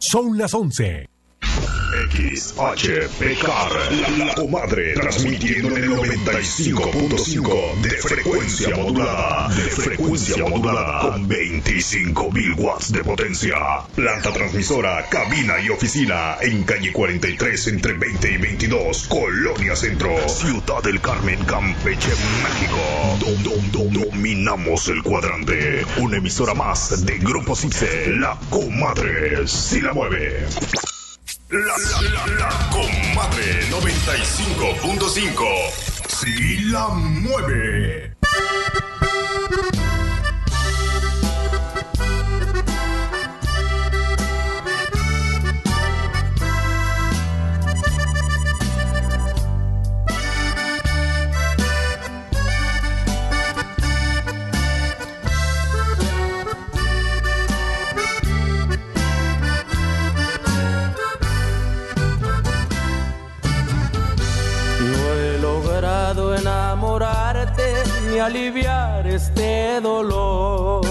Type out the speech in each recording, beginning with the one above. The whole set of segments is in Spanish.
Son las 11. XHPKR, la comadre, transmitiendo en el 95.5 de frecuencia modulada, con 25.000 watts de potencia. Planta transmisora, cabina y oficina en calle 43 entre 20 y 22, Colonia Centro, Ciudad del Carmen, Campeche, México. Dominamos el cuadrante. Una emisora más de Grupo Cipse, la comadre si la mueve. La comadre 95.5 si la mueve. Ni aliviar este dolor.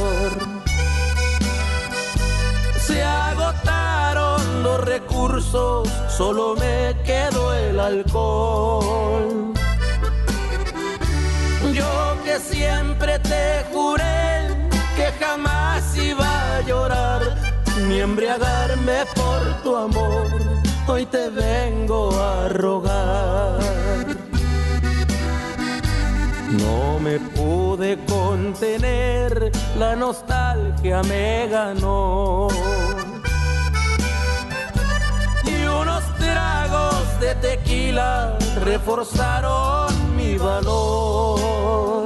Se agotaron los recursos, solo me quedó el alcohol. Yo que siempre te juré que jamás iba a llorar ni embriagarme por tu amor, hoy te vengo a rogar. No me pude contener, la nostalgia me ganó. Y unos tragos de tequila reforzaron mi valor.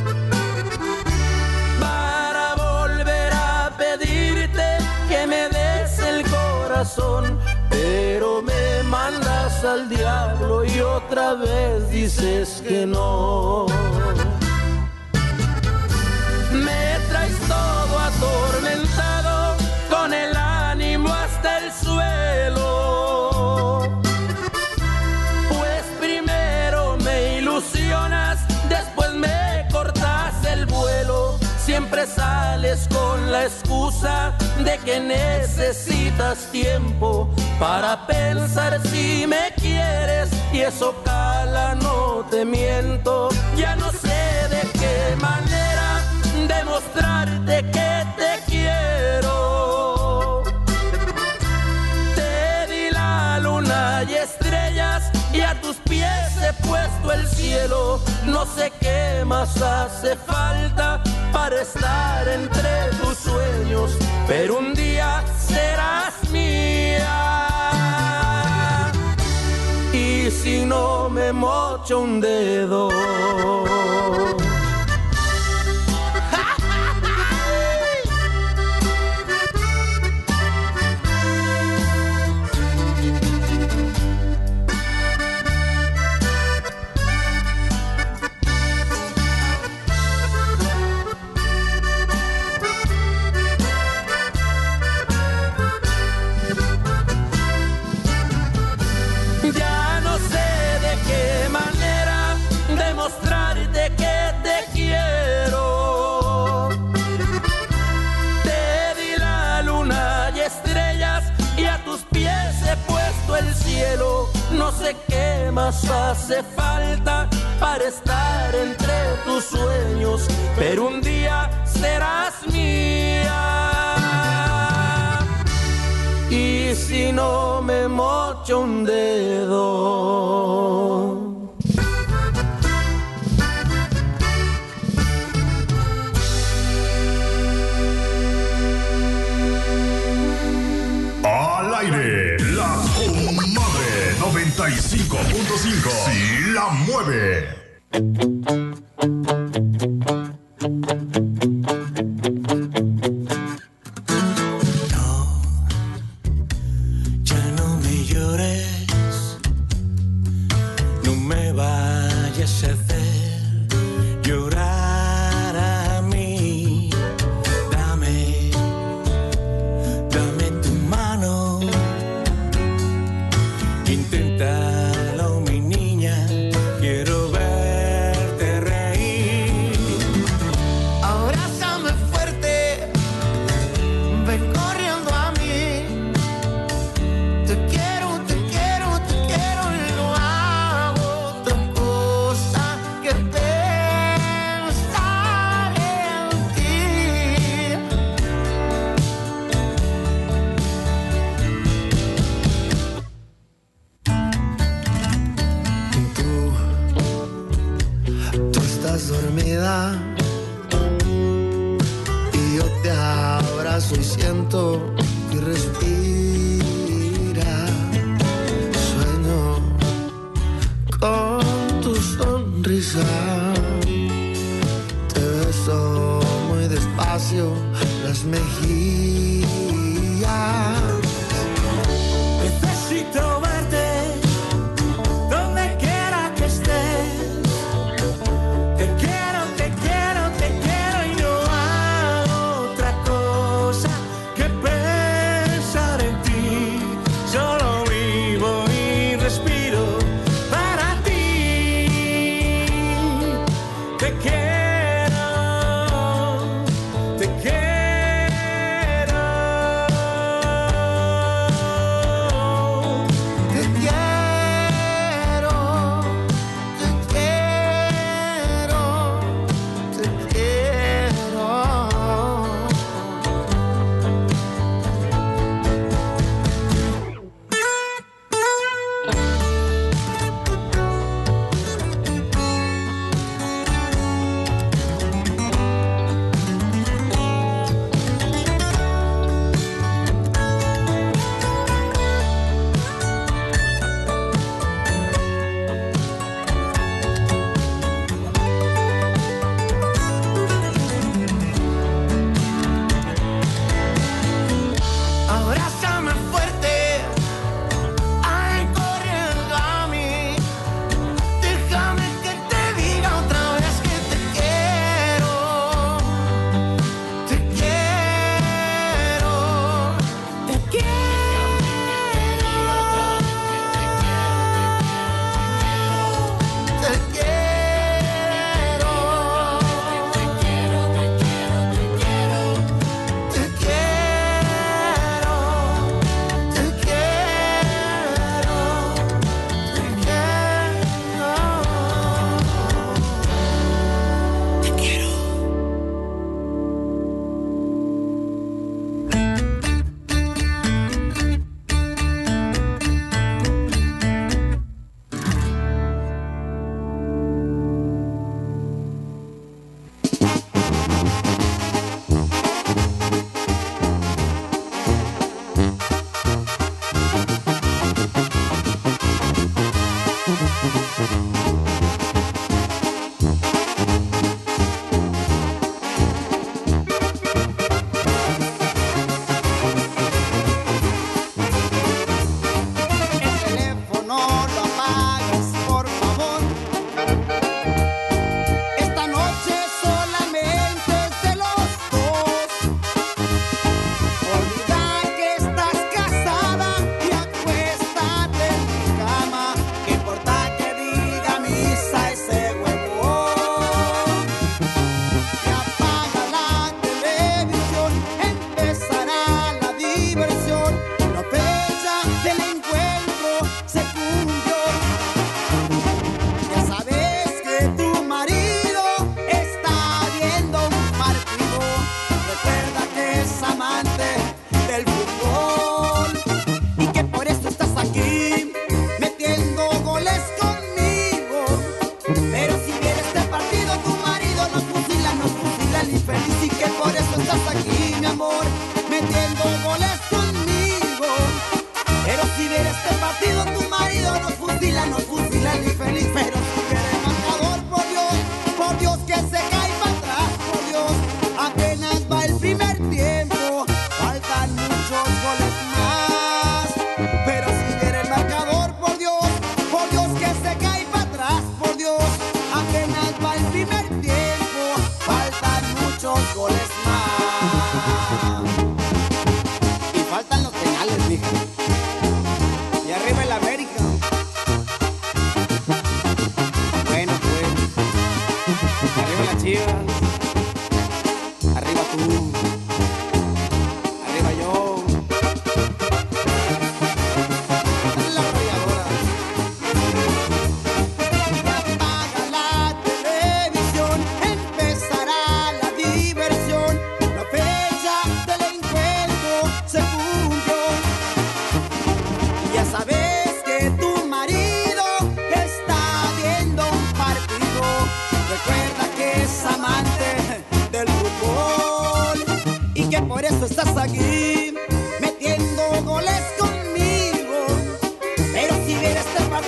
Para volver a pedirte que me des el corazón, pero me mandas al diablo y otra vez dices que no. Me traes todo atormentado, con el ánimo hasta el suelo. Pues primero me ilusionas, después me cortas el vuelo. Siempre sales con la excusa de que necesitas tiempo para pensar si me quieres, y eso cala, no te miento. Ya no sé de qué manera demostrarte que te quiero. Te di la luna y estrellas y a tus pies he puesto el cielo. No sé qué más hace falta para estar entre tus sueños, pero un día serás mía. Y si no me mocho un dedo, no sé qué más hace falta para estar entre tus sueños, pero un día serás mía. Y si no me mocho un dedo, al aire, la comadre 95.5 si la mueve. Inténtalo, mi niña, quiero verte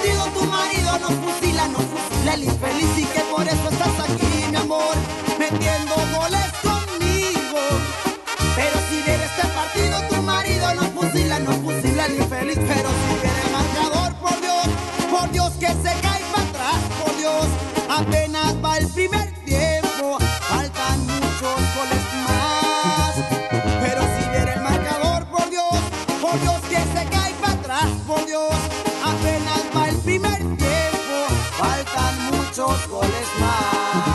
partido tu marido nos fusila el infeliz y que por eso estás aquí, mi amor, metiendo goles conmigo. Pero si viene este partido tu marido nos fusila el infeliz. Pero si viene el marcador, por Dios que se cae para atrás, por Dios, apenas va el primer tiempo, faltan muchos goles más. Pero si viene el marcador, por Dios que se cae para atrás, por Dios, apenas va el primer tiempo, faltan muchos goles más.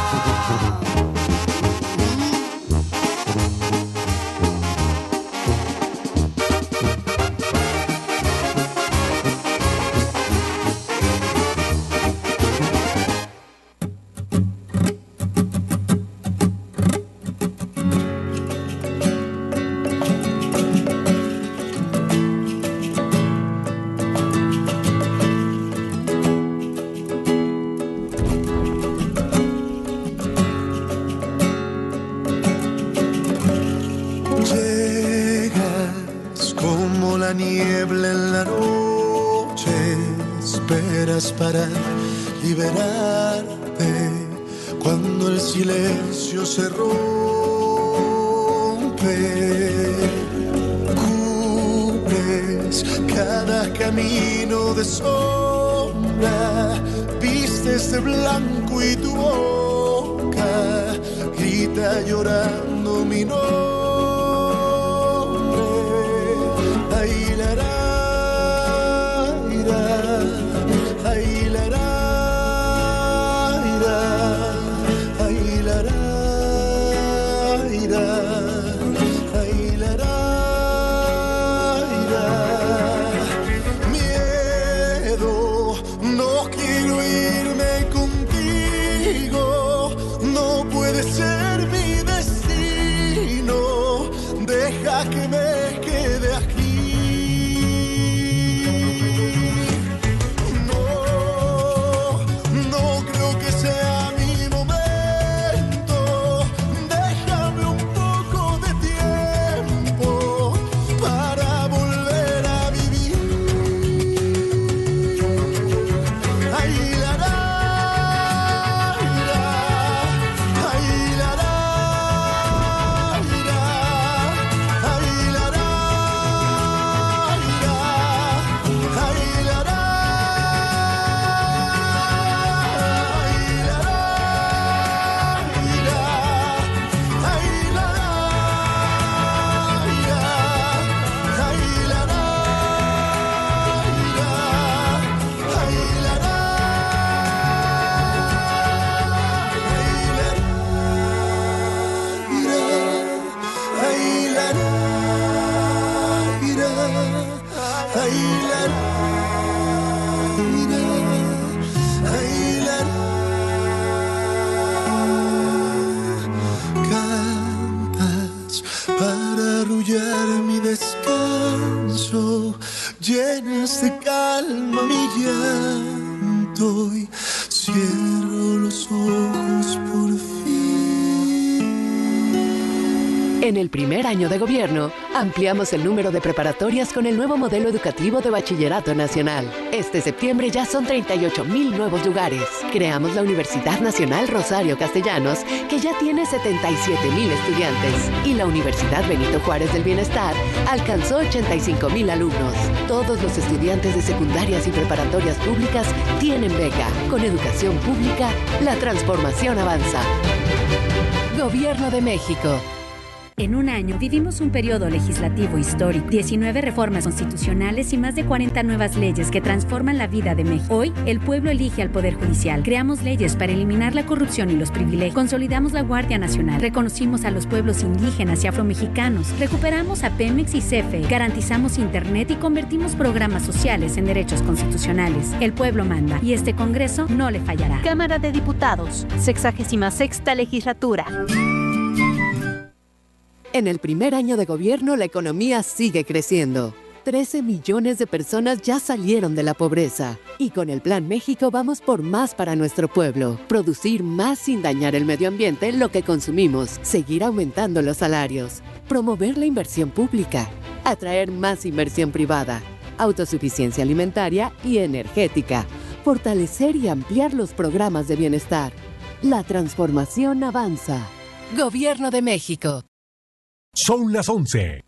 Para liberarte cuando el silencio se rompe. Cubres cada camino de sombra, vistes de blanco y tu boca grita llorando mi nombre. Ahí la hará. Llenas de calma mi llanto y cierro los ojos por fin. En el primer año de gobierno, ampliamos el número de preparatorias con el nuevo modelo educativo de Bachillerato Nacional. Este septiembre ya son 38,000 nuevos lugares. Creamos la Universidad Nacional Rosario Castellanos, que ya tiene 77,000 estudiantes. Y la Universidad Benito Juárez del Bienestar alcanzó 85,000 alumnos. Todos los estudiantes de secundarias y preparatorias públicas tienen beca. Con educación pública, la transformación avanza. Gobierno de México. En un año vivimos un periodo legislativo histórico, 19 reformas constitucionales y más de 40 nuevas leyes que transforman la vida de México. Hoy, el pueblo elige al Poder Judicial. Creamos leyes para eliminar la corrupción y los privilegios. Consolidamos la Guardia Nacional. Reconocimos a los pueblos indígenas y afromexicanos. Recuperamos a Pemex y CFE. Garantizamos Internet y convertimos programas sociales en derechos constitucionales. El pueblo manda y este Congreso no le fallará. Cámara de Diputados, 66ª Legislatura. En el primer año de gobierno, la economía sigue creciendo. 13 millones de personas ya salieron de la pobreza. Y con el Plan México vamos por más para nuestro pueblo. Producir más sin dañar el medio ambiente en lo que consumimos. Seguir aumentando los salarios. Promover la inversión pública. Atraer más inversión privada. autosuficiencia alimentaria y energética, fortalecer y ampliar los programas de bienestar. La transformación avanza. Gobierno de México. Son las 11.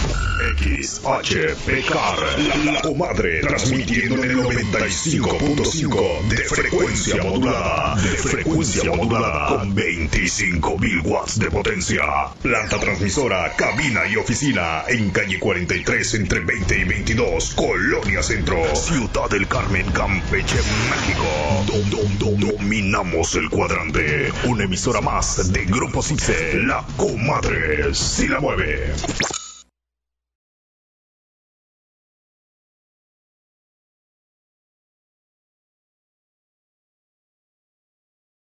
XHPKR, la comadre, transmitiendo en el 95.5 de frecuencia modulada, con 25.000 watts de potencia. Planta transmisora, cabina y oficina en calle 43 entre 20 y 22, Colonia Centro, Ciudad del Carmen, Campeche, México. Dominamos el cuadrante. Una emisora más de Grupo CIPSE, la comadre, si la mueve.